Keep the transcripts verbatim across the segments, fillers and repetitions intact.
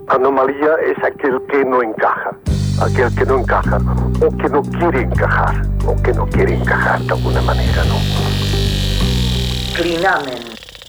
Anomalía es aquel que no encaja, aquel que no encaja, o que no quiere encajar, o que no quiere encajar de alguna manera, ¿no? Clinamen.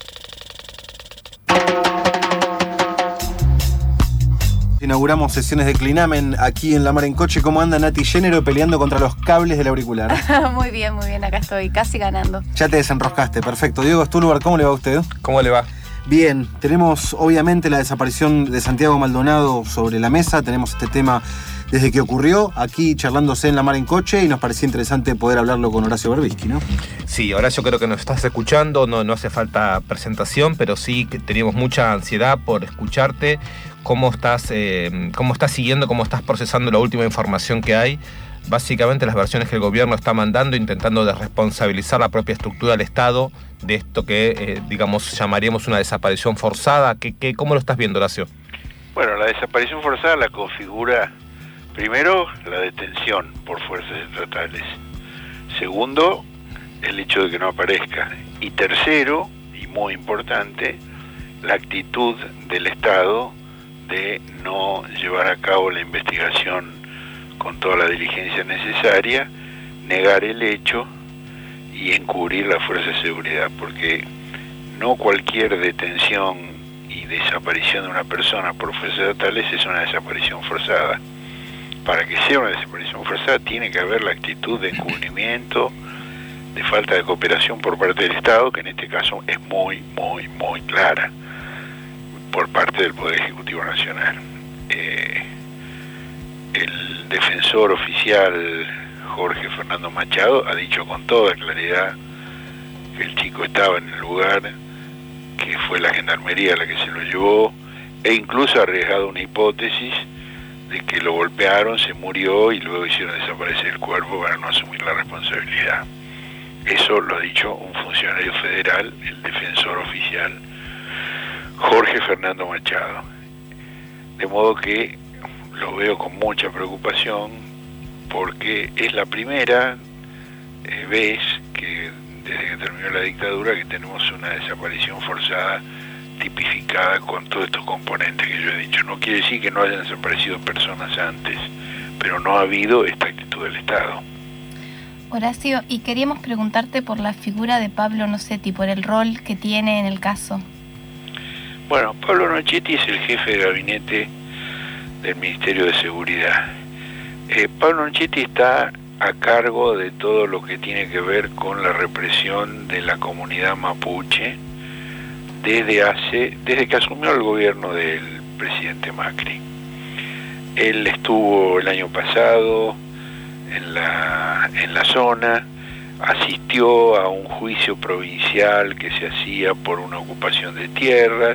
Inauguramos sesiones de Clinamen aquí en La Mar en Coche. ¿Cómo anda Nati Género peleando contra los cables del auricular? Muy bien, muy bien, acá estoy, casi ganando. Ya te desenroscaste, perfecto. Diego Stulbar, ¿cómo le va a usted? ¿Cómo le va? Bien, tenemos obviamente la desaparición de Santiago Maldonado sobre la mesa, tenemos este tema desde que ocurrió, aquí charlándose en La Mar en Coche, y nos parecía interesante poder hablarlo con Horacio Berbisky, ¿no? Sí, Horacio, creo que nos estás escuchando, no, no hace falta presentación, pero sí que teníamos mucha ansiedad por escucharte, cómo estás, eh, cómo estás siguiendo, cómo estás procesando la última información que hay. Básicamente las versiones que el gobierno está mandando, intentando desresponsabilizar la propia estructura del Estado de esto que, eh, digamos, llamaríamos una desaparición forzada. ¿Qué, qué, ¿Cómo lo estás viendo, Horacio? Bueno, la desaparición forzada la configura, primero, la detención por fuerzas estatales. Segundo, el hecho de que no aparezca. Y tercero, y muy importante, la actitud del Estado de no llevar a cabo la investigación con toda la diligencia necesaria, negar el hecho y encubrir la fuerza de seguridad, porque no cualquier detención y desaparición de una persona por fuerzas estatales es una desaparición forzada. Para que sea una desaparición forzada tiene que haber la actitud de encubrimiento, de falta de cooperación por parte del Estado, que en este caso es muy, muy, muy clara, por parte del Poder Ejecutivo Nacional. Eh, el defensor oficial Jorge Fernando Machado ha dicho con toda claridad que el chico estaba en el lugar, que fue la gendarmería la que se lo llevó, e incluso ha arriesgado una hipótesis de que lo golpearon, se murió y luego hicieron desaparecer el cuerpo para no asumir la responsabilidad. Eso lo ha dicho un funcionario federal, el defensor oficial Jorge Fernando Machado. De modo que lo veo con mucha preocupación, porque es la primera eh, vez que desde que terminó la dictadura que tenemos una desaparición forzada tipificada con todos estos componentes que yo he dicho. No quiere decir que no hayan desaparecido personas antes, pero no ha habido esta actitud del Estado. Horacio, y queríamos preguntarte por la figura de Pablo Nocetti, por el rol que tiene en el caso. Bueno, Pablo Nocetti es el jefe de gabinete del Ministerio de Seguridad. Eh, Pablo Nocetti está a cargo de todo lo que tiene que ver con la represión de la comunidad mapuche desde hace, desde que asumió el gobierno del presidente Macri. Él estuvo el año pasado en la, en la zona, asistió a un juicio provincial que se hacía por una ocupación de tierras.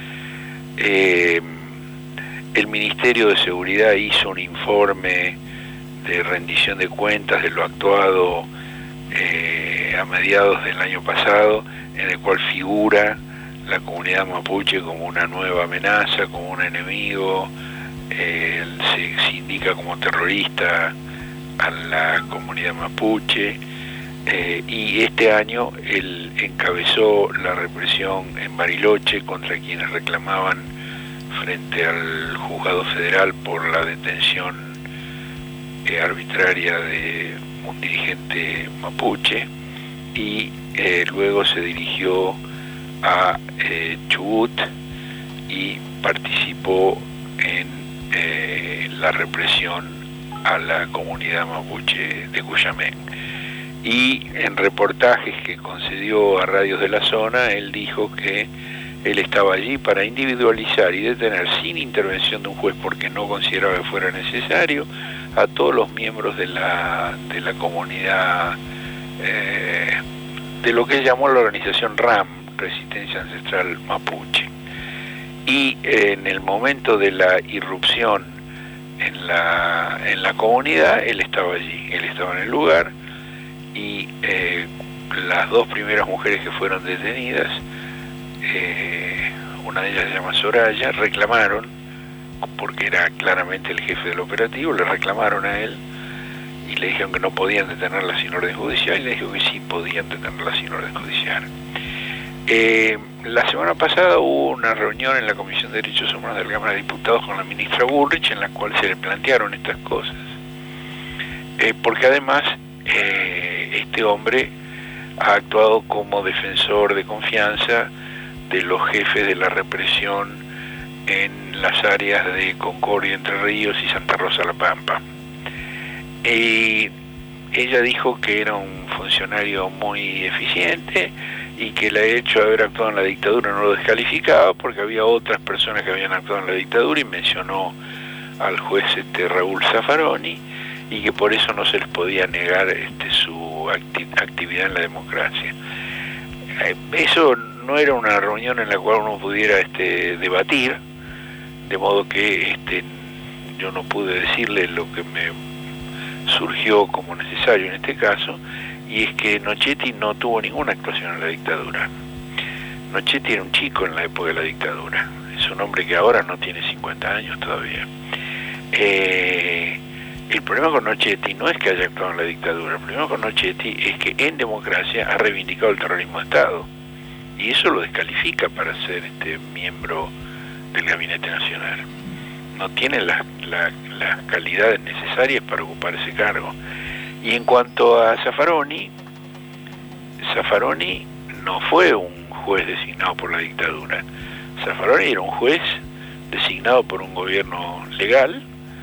Eh, el Ministerio de Seguridad hizo un informe de rendición de cuentas de lo actuado eh, a mediados del año pasado, en el cual figura la comunidad mapuche como una nueva amenaza, como un enemigo, eh, se, se indica como terrorista a la comunidad mapuche, eh, y este año él encabezó la represión en Bariloche contra quienes reclamaban frente al juzgado federal por la detención eh, arbitraria de un dirigente mapuche, y eh, luego se dirigió a eh, Chubut y participó en eh, la represión a la comunidad mapuche de Cuyamén. Y en reportajes que concedió a radios de la zona, él dijo que él estaba allí para individualizar y detener sin intervención de un juez, porque no consideraba que fuera necesario, a todos los miembros de la, de la comunidad, eh, de lo que él llamó la organización RAM, Resistencia Ancestral Mapuche. Y en el momento de la irrupción en la, en la comunidad, él estaba allí, él estaba en el lugar, y eh, las dos primeras mujeres que fueron detenidas, eh, una de ellas se llama Soraya, reclamaron, porque era claramente el jefe del operativo, le reclamaron a él y le dijeron que no podían detenerla sin orden judicial, y le dijo que sí podían detenerla sin orden judicial. Eh, la semana pasada hubo una reunión en la Comisión de Derechos Humanos de la Cámara de Diputados con la ministra Bullrich, en la cual se le plantearon estas cosas. Eh, porque además eh, este hombre ha actuado como defensor de confianza de los jefes de la represión en las áreas de Concordia, Entre Ríos y Santa Rosa La Pampa. Y ella dijo que era un funcionario muy eficiente y que el hecho de haber actuado en la dictadura no lo descalificaba porque había otras personas que habían actuado en la dictadura, y mencionó al juez este Raúl Zaffaroni, y que por eso no se les podía negar este, su acti actividad en la democracia. Eh, eso no era una reunión en la cual uno pudiera este, debatir, de modo que este, yo no pude decirle lo que me surgió como necesario en este caso, y es que Nochetti no tuvo ninguna actuación en la dictadura. Nochetti era un chico en la época de la dictadura, es un hombre que ahora no tiene cincuenta años todavía. Eh, el problema con Nochetti no es que haya actuado en la dictadura, el problema con Nochetti es que en democracia ha reivindicado el terrorismo de Estado, y eso lo descalifica para ser este miembro del Gabinete Nacional. No tiene las la, la calidades necesarias para ocupar ese cargo. Y en cuanto a Zaffaroni, Zaffaroni no fue un juez designado por la dictadura. Zaffaroni era un juez designado por un gobierno legal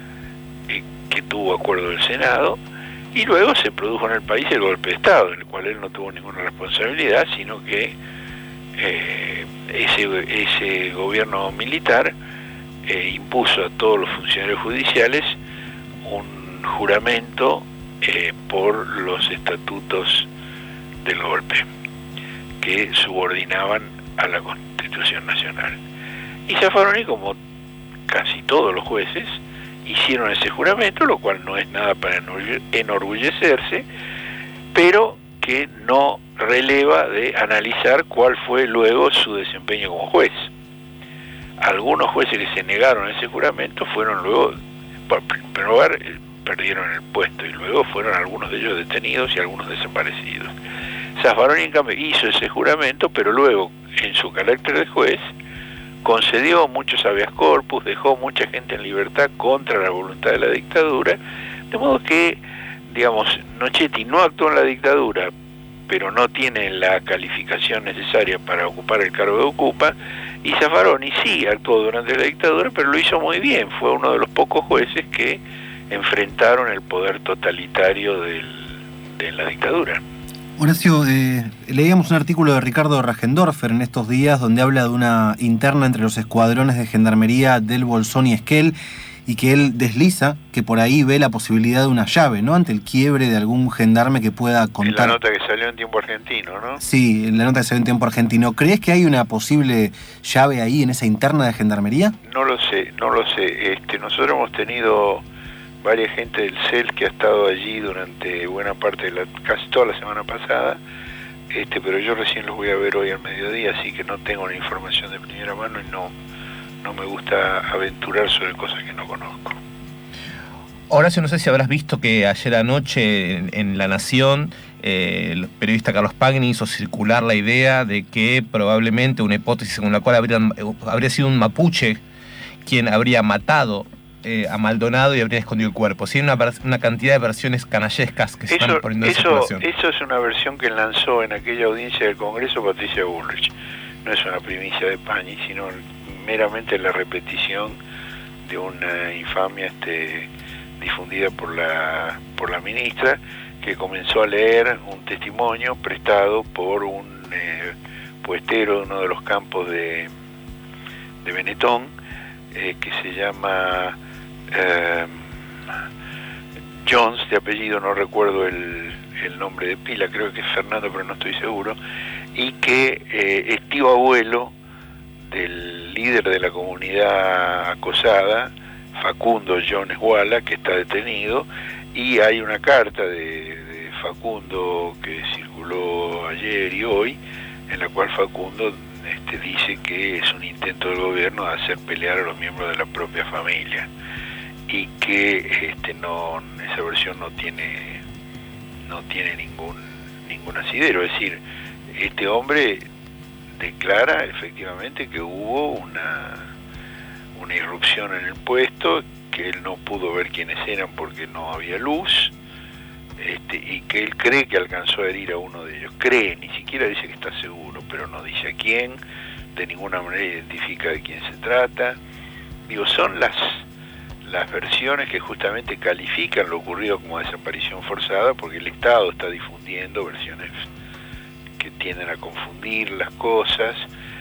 eh, que tuvo acuerdo del Senado, y luego se produjo en el país el golpe de Estado, en el cual él no tuvo ninguna responsabilidad, sino que eh, ese, ese gobierno militar eh, impuso a todos los funcionarios judiciales un juramento Eh, por los estatutos del golpe, que subordinaban a la Constitución Nacional. Y Zaffaroni, como casi todos los jueces, hicieron ese juramento, lo cual no es nada para enorgullecerse, pero que no releva de analizar cuál fue luego su desempeño como juez. Algunos jueces que se negaron a ese juramento fueron luego, por primer lugar, perdieron el puesto, y luego fueron algunos de ellos detenidos y algunos desaparecidos. Zaffaroni, en cambio, hizo ese juramento, pero luego, en su carácter de juez, concedió muchos habeas corpus, dejó mucha gente en libertad contra la voluntad de la dictadura, de modo que, digamos, Nochetti no actuó en la dictadura, pero no tiene la calificación necesaria para ocupar el cargo que ocupa, y Zaffaroni sí actuó durante la dictadura, pero lo hizo muy bien, fue uno de los pocos jueces que enfrentaron el poder totalitario del, de la dictadura. Horacio, eh, leíamos un artículo de Ricardo Rajendorfer en estos días donde habla de una interna entre los escuadrones de gendarmería del Bolsón y Esquel, y que él desliza que por ahí ve la posibilidad de una llave, ¿no?, ante el quiebre de algún gendarme que pueda contar. En la nota que salió en Tiempo Argentino, ¿no? Sí, en la nota que salió en Tiempo Argentino. ¿Crees que hay una posible llave ahí en esa interna de gendarmería? No lo sé, no lo sé. Este, nosotros hemos tenido varias gente del C E L que ha estado allí durante buena parte de la, casi toda la semana pasada, este, pero yo recién los voy a ver hoy al mediodía, así que no tengo la información de primera mano y no, no me gusta aventurar sobre cosas que no conozco. Horacio, no sé si habrás visto que ayer anoche en, en La Nación eh, el periodista Carlos Pagni hizo circular la idea de que probablemente una hipótesis según la cual habrían, habría sido un mapuche quien habría matado Eh, a Maldonado y habría escondido el cuerpo. Sí, hay una, una cantidad de versiones canallescas que se eso, están poniendo en eso, circulación. Eso es una versión que lanzó en aquella audiencia del Congreso Patricia Bullrich. No es una primicia de Pagni, sino meramente la repetición de una infamia este, difundida por la, por la ministra, que comenzó a leer un testimonio prestado por un eh, puestero de uno de los campos de, de Benetton, eh, que se llama Eh, Jones, de apellido no recuerdo el, el nombre de pila, creo que es Fernando, pero no estoy seguro, y que eh, es tío abuelo del líder de la comunidad acosada, Facundo Jones Walla, que está detenido, y hay una carta de, de Facundo que circuló ayer y hoy, en la cual Facundo este, dice que es un intento del gobierno de hacer pelear a los miembros de la propia familia, y que este no esa versión no tiene no tiene ningún ningún asidero. Es decir, este hombre declara efectivamente que hubo una, una irrupción en el puesto, que él no pudo ver quiénes eran porque no había luz, este, y que él cree que alcanzó a herir a uno de ellos. Cree, ni siquiera dice que está seguro, pero no dice a quién, de ninguna manera identifica de quién se trata. Digo, son las, las versiones que justamente califican lo ocurrido como desaparición forzada, porque el Estado está difundiendo versiones que tienden a confundir las cosas.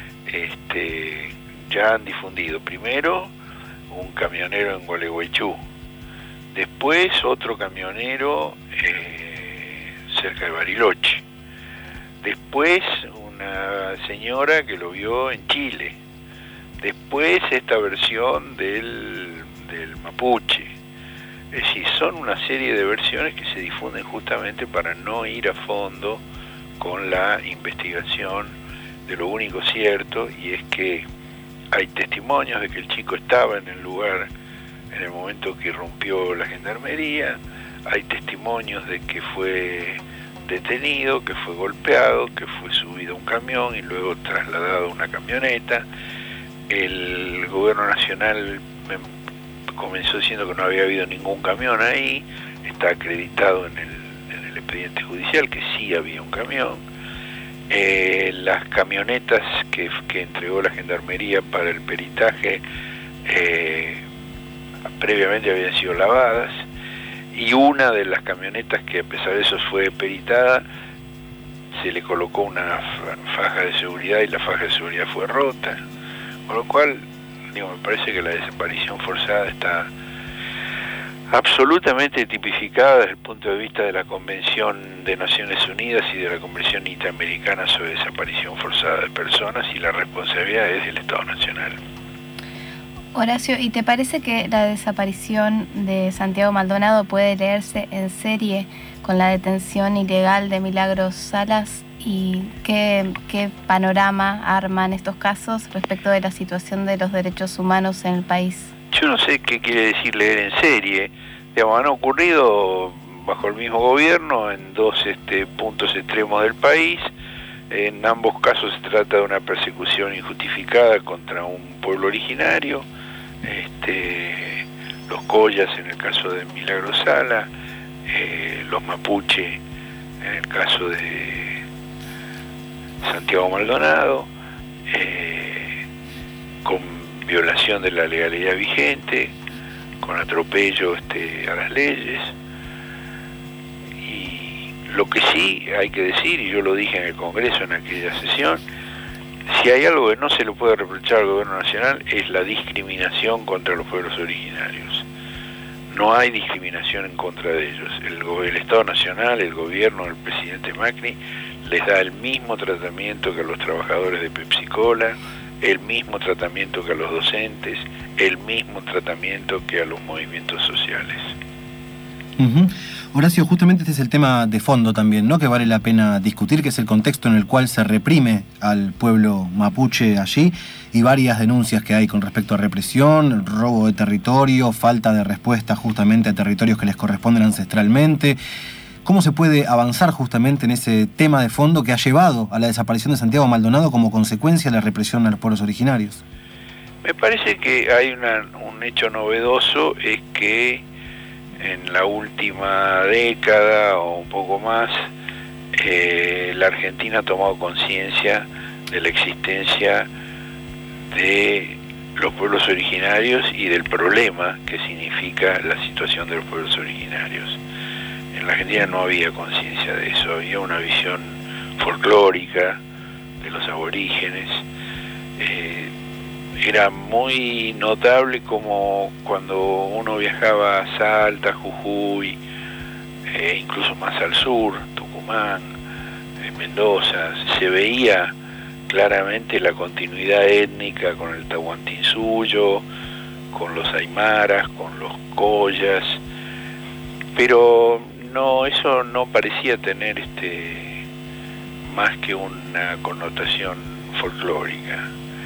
Este, ya han difundido primero un camionero en Gualeguaychú, después otro camionero eh, cerca de Bariloche, después una señora que lo vio en Chile, después esta versión del, del mapuche. Es decir, son una serie de versiones que se difunden justamente para no ir a fondo con la investigación de lo único cierto, y es que hay testimonios de que el chico estaba en el lugar en el momento que irrumpió la gendarmería, hay testimonios de que fue detenido, que fue golpeado, que fue subido a un camión y luego trasladado a una camioneta. El gobierno nacional comenzó diciendo que no había habido ningún camión ahí, está acreditado en el, en el expediente judicial que sí había un camión. Eh, las camionetas que, que entregó la gendarmería para el peritaje eh, previamente habían sido lavadas, y una de las camionetas que a pesar de eso fue peritada, se le colocó una faja de seguridad y la faja de seguridad fue rota, con lo cual digo, me parece que la desaparición forzada está absolutamente tipificada desde el punto de vista de la Convención de Naciones Unidas y de la Convención Interamericana sobre Desaparición Forzada de Personas, y la responsabilidad es del Estado Nacional. Horacio, ¿y te parece que la desaparición de Santiago Maldonado puede leerse en serie con la detención ilegal de Milagros Salas? ¿Y qué, qué panorama arman estos casos respecto de la situación de los derechos humanos en el país? Yo no sé qué quiere decir leer en serie. Digamos, han ocurrido bajo el mismo gobierno en dos este, puntos extremos del país. En ambos casos se trata de una persecución injustificada contra un pueblo originario. Este, los Collas en el caso de Milagros Sala, eh, los Mapuche en el caso de Santiago Maldonado, eh, con violación de la legalidad vigente, con atropello este, a las leyes. Y lo que sí hay que decir, y yo lo dije en el Congreso en aquella sesión, si hay algo que no se le puede reprochar al gobierno nacional es la discriminación contra los pueblos originarios. No hay discriminación en contra de ellos. El, el Estado Nacional, el gobierno del presidente Macri, les da el mismo tratamiento que a los trabajadores de Pepsi-Cola, el mismo tratamiento que a los docentes, el mismo tratamiento que a los movimientos sociales. Uh-huh. Horacio, justamente este es el tema de fondo también, ¿no?, que vale la pena discutir, que es el contexto en el cual se reprime al pueblo mapuche allí, y varias denuncias que hay con respecto a represión, robo de territorio, falta de respuesta justamente a territorios que les corresponden ancestralmente. ¿Cómo se puede avanzar justamente en ese tema de fondo que ha llevado a la desaparición de Santiago Maldonado como consecuencia de la represión a los pueblos originarios? Me parece que hay una, un hecho novedoso, es que en la última década o un poco más, eh, la Argentina ha tomado conciencia de la existencia de los pueblos originarios y del problema que significa la situación de los pueblos originarios. En la Argentina no había conciencia de eso, había una visión folclórica de los aborígenes. Eh, era muy notable como cuando uno viajaba a Salta, Jujuy, eh, incluso más al sur, Tucumán, eh, Mendoza, se veía claramente la continuidad étnica con el Tahuantinsuyo, con los Aymaras, con los Collas, pero no, eso no parecía tener este más que una connotación folclórica.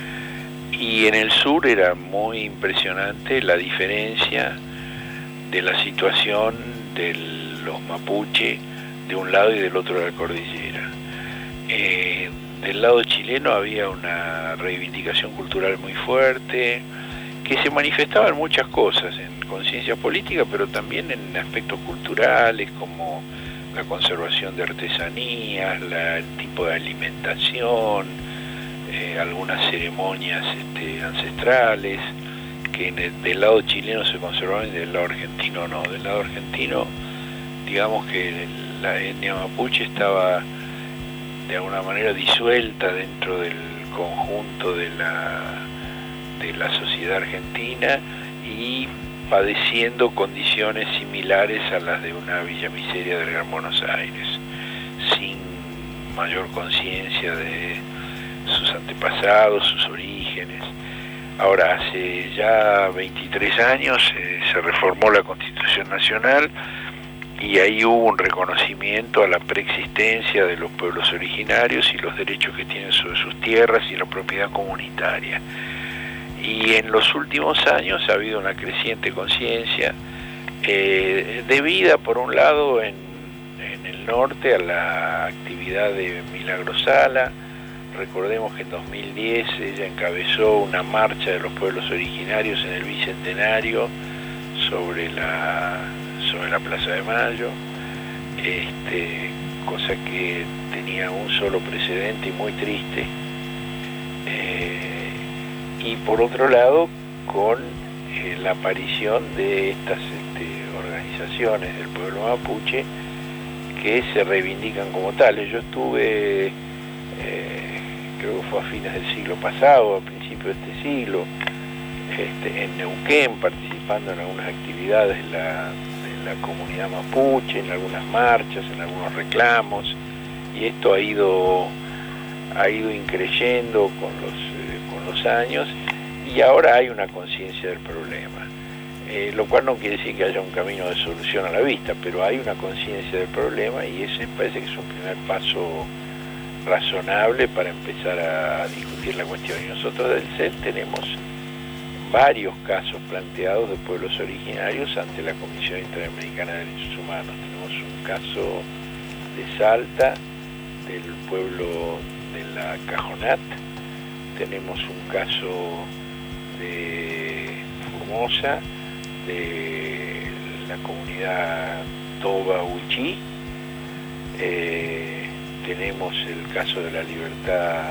Y en el sur era muy impresionante la diferencia de la situación de los mapuche de un lado y del otro de la cordillera. Eh, del lado chileno había una reivindicación cultural muy fuerte, que se manifestaba en muchas cosas, en conciencia política, pero también en aspectos culturales, como la conservación de artesanías, la, el tipo de alimentación, eh, algunas ceremonias este, ancestrales, que en el, del lado chileno se conservaban y del lado argentino no. Del lado argentino, digamos que el, la etnia mapuche estaba de alguna manera disuelta dentro del conjunto de la, de la sociedad argentina y padeciendo condiciones similares a las de una villa miseria del Gran Buenos Aires, sin mayor conciencia de sus antepasados, sus orígenes. Ahora, hace ya veintitrés años eh, se reformó la Constitución Nacional y ahí hubo un reconocimiento a la preexistencia de los pueblos originarios y los derechos que tienen sobre sus tierras y la propiedad comunitaria. Y en los últimos años ha habido una creciente conciencia eh, debida, por un lado, en, en el norte a la actividad de Milagro Sala. Recordemos que en dos mil diez ella encabezó una marcha de los pueblos originarios en el Bicentenario sobre la, sobre la Plaza de Mayo, este, cosa que tenía un solo precedente y muy triste. Eh, y por otro lado, con eh, la aparición de estas este, organizaciones del pueblo mapuche que se reivindican como tales. Yo estuve... Eh, creo que fue a fines del siglo pasado, a principios de este siglo, este, en Neuquén, participando en algunas actividades de la, de la comunidad mapuche, en algunas marchas, en algunos reclamos, y esto ha ido, ha ido increyendo con los, eh, con los años, y ahora hay una conciencia del problema, eh, lo cual no quiere decir que haya un camino de solución a la vista, pero hay una conciencia del problema, y ese parece que es un primer paso razonable para empezar a discutir la cuestión. Y nosotros del C E L tenemos varios casos planteados de pueblos originarios ante la Comisión Interamericana de Derechos Humanos. Tenemos un caso de Salta, del pueblo de la Cajonat, tenemos un caso de Formosa, de la comunidad Toba Huichí, eh, tenemos el caso de la libertad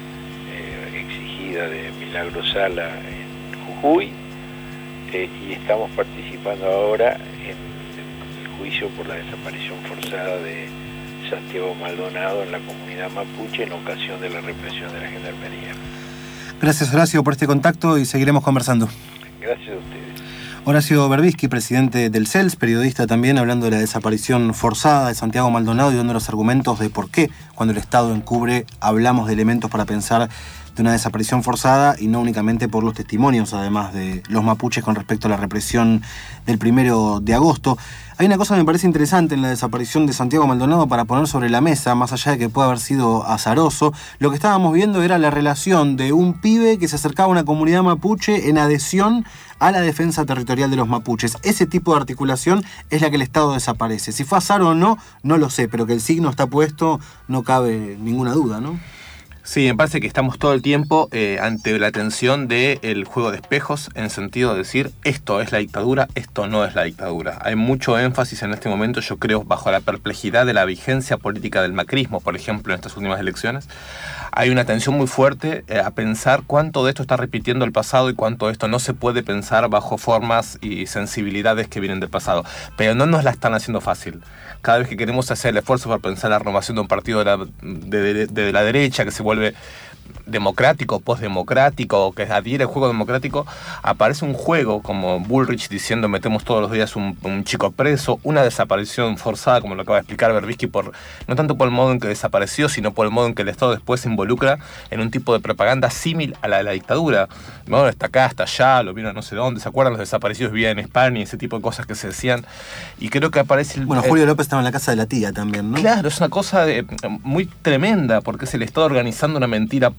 eh, exigida de Milagro Sala en Jujuy, eh, y estamos participando ahora en, en el juicio por la desaparición forzada de Santiago Maldonado en la comunidad mapuche en ocasión de la represión de la gendarmería. Gracias, Horacio, por este contacto y seguiremos conversando. Gracias a ustedes. Horacio Berbisky, presidente del C E L S, periodista también, hablando de la desaparición forzada de Santiago Maldonado y dando los argumentos de por qué, cuando el Estado encubre, hablamos de elementos para pensar de una desaparición forzada y no únicamente por los testimonios, además de los mapuches con respecto a la represión del primero de agosto. Hay una cosa que me parece interesante en la desaparición de Santiago Maldonado para poner sobre la mesa, más allá de que pueda haber sido azaroso. Lo que estábamos viendo era la relación de un pibe que se acercaba a una comunidad mapuche en adhesión a la defensa territorial de los mapuches. Ese tipo de articulación es la que el Estado desaparece. Si fue azar o no, no lo sé, pero que el signo está puesto no cabe ninguna duda, ¿no? Sí, me parece que estamos todo el tiempo eh, ante la tensión del juego de espejos, en sentido de decir, esto es la dictadura, esto no es la dictadura. Hay mucho énfasis en este momento, yo creo, bajo la perplejidad de la vigencia política del macrismo, por ejemplo, en estas últimas elecciones. Hay una tensión muy fuerte eh, a pensar cuánto de esto está repitiendo el pasado y cuánto de esto no se puede pensar bajo formas y sensibilidades que vienen del pasado. Pero no nos la están haciendo fácil. Cada vez que queremos hacer el esfuerzo para pensar la renovación de un partido de la, de, de, de la derecha que se vuelve democrático, postdemocrático, que adhiere al juego democrático, aparece un juego como Bullrich diciendo metemos todos los días un, un chico preso, una desaparición forzada, como lo acaba de explicar Berbisky, por, no tanto por el modo en que desapareció, sino por el modo en que el Estado después se involucra en un tipo de propaganda símil a la de la dictadura. ¿No? Está acá, está allá, lo vieron no sé dónde, ¿se acuerdan? Los desaparecidos vivían en España y ese tipo de cosas que se decían. Y creo que aparece... El, bueno, Julio López estaba en la casa de la tía también, ¿no? Claro, es una cosa de, muy tremenda, porque es el Estado organizando una mentira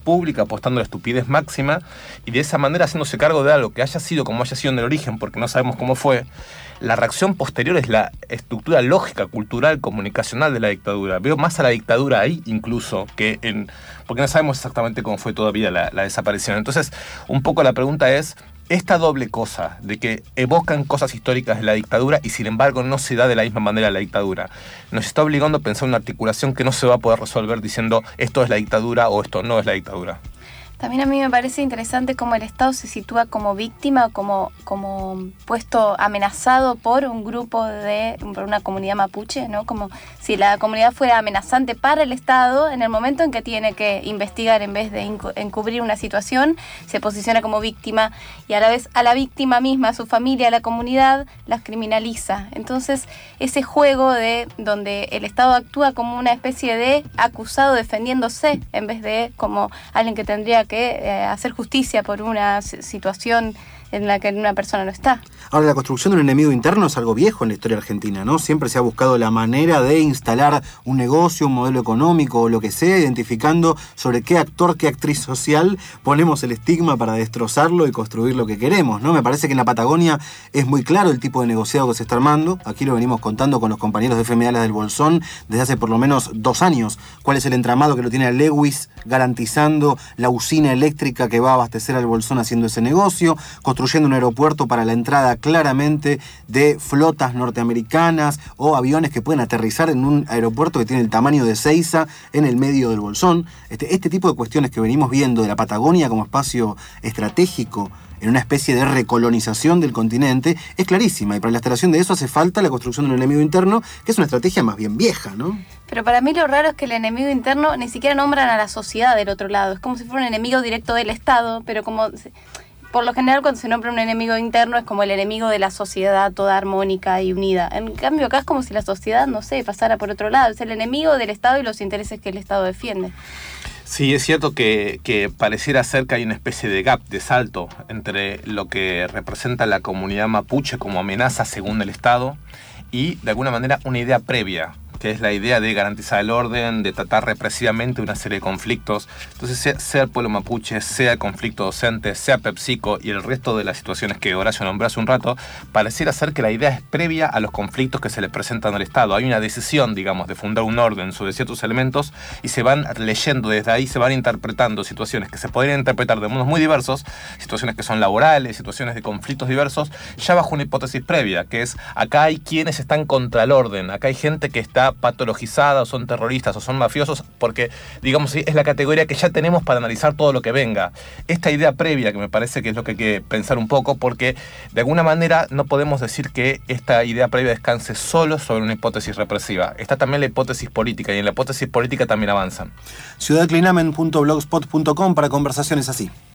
pública, apostando a la estupidez máxima, y de esa manera haciéndose cargo de algo que haya sido como haya sido en el origen, porque no sabemos cómo fue. La reacción posterior es la estructura lógica, cultural, comunicacional de la dictadura. Veo más a la dictadura ahí incluso que en... porque no sabemos exactamente cómo fue todavía la, la desaparición. Entonces, un poco la pregunta es, esta doble cosa de que evocan cosas históricas de la dictadura y sin embargo no se da de la misma manera la dictadura, nos está obligando a pensar una articulación que no se va a poder resolver diciendo esto es la dictadura o esto no es la dictadura. También a mí me parece interesante cómo el Estado se sitúa como víctima, como, como puesto amenazado por un grupo de, por una comunidad mapuche, ¿no? Como si la comunidad fuera amenazante para el Estado, en el momento en que tiene que investigar en vez de encubrir una situación, se posiciona como víctima y a la vez a la víctima misma, a su familia, a la comunidad, las criminaliza. Entonces, ese juego de donde el Estado actúa como una especie de acusado defendiéndose en vez de como alguien que tendría que que eh, hacer justicia por una situación en la que una persona no está. Ahora, la construcción de un enemigo interno es algo viejo en la historia argentina, ¿no? Siempre se ha buscado la manera de instalar un negocio, un modelo económico o lo que sea, identificando sobre qué actor, qué actriz social ponemos el estigma para destrozarlo y construir lo que queremos, ¿no? Me parece que en la Patagonia es muy claro el tipo de negociado que se está armando. Aquí lo venimos contando con los compañeros de F M Alas del Bolsón desde hace por lo menos dos años. ¿Cuál es el entramado que lo tiene a Lewis garantizando la usina eléctrica que va a abastecer al Bolsón haciendo ese negocio? Construyendo un aeropuerto para la entrada claramente de flotas norteamericanas o aviones que pueden aterrizar en un aeropuerto que tiene el tamaño de Seiza en el medio del Bolsón. Este, este tipo de cuestiones que venimos viendo de la Patagonia como espacio estratégico en una especie de recolonización del continente es clarísima, y para la instalación de eso hace falta la construcción de un enemigo interno, que es una estrategia más bien vieja, ¿no? Pero para mí lo raro es que el enemigo interno ni siquiera nombran a la sociedad del otro lado. Es como si fuera un enemigo directo del Estado, pero como... Por lo general, cuando se nombra un enemigo interno es como el enemigo de la sociedad toda armónica y unida. En cambio, acá es como si la sociedad, no sé, pasara por otro lado. Es el enemigo del Estado y los intereses que el Estado defiende. Sí, es cierto que, que pareciera ser que hay una especie de gap, de salto, entre lo que representa la comunidad mapuche como amenaza según el Estado y, de alguna manera, una idea previa, que es la idea de garantizar el orden, de tratar represivamente una serie de conflictos. Entonces, sea, sea el pueblo mapuche, sea el conflicto docente, sea PepsiCo y el resto de las situaciones que Horacio nombró hace un rato, pareciera ser que la idea es previa a los conflictos que se le presentan al Estado. Hay una decisión, digamos, de fundar un orden sobre ciertos elementos y se van leyendo desde ahí, se van interpretando situaciones que se podrían interpretar de modos muy diversos, situaciones que son laborales, situaciones de conflictos diversos, ya bajo una hipótesis previa, que es acá hay quienes están contra el orden, acá hay gente que está patologizada o son terroristas o son mafiosos, porque, digamos, es la categoría que ya tenemos para analizar todo lo que venga. Esta idea previa que me parece que es lo que hay que pensar un poco, porque de alguna manera no podemos decir que esta idea previa descanse solo sobre una hipótesis represiva. Está también la hipótesis política, y en la hipótesis política también avanzan. ciudad clinamen punto blogspot punto com para conversaciones así.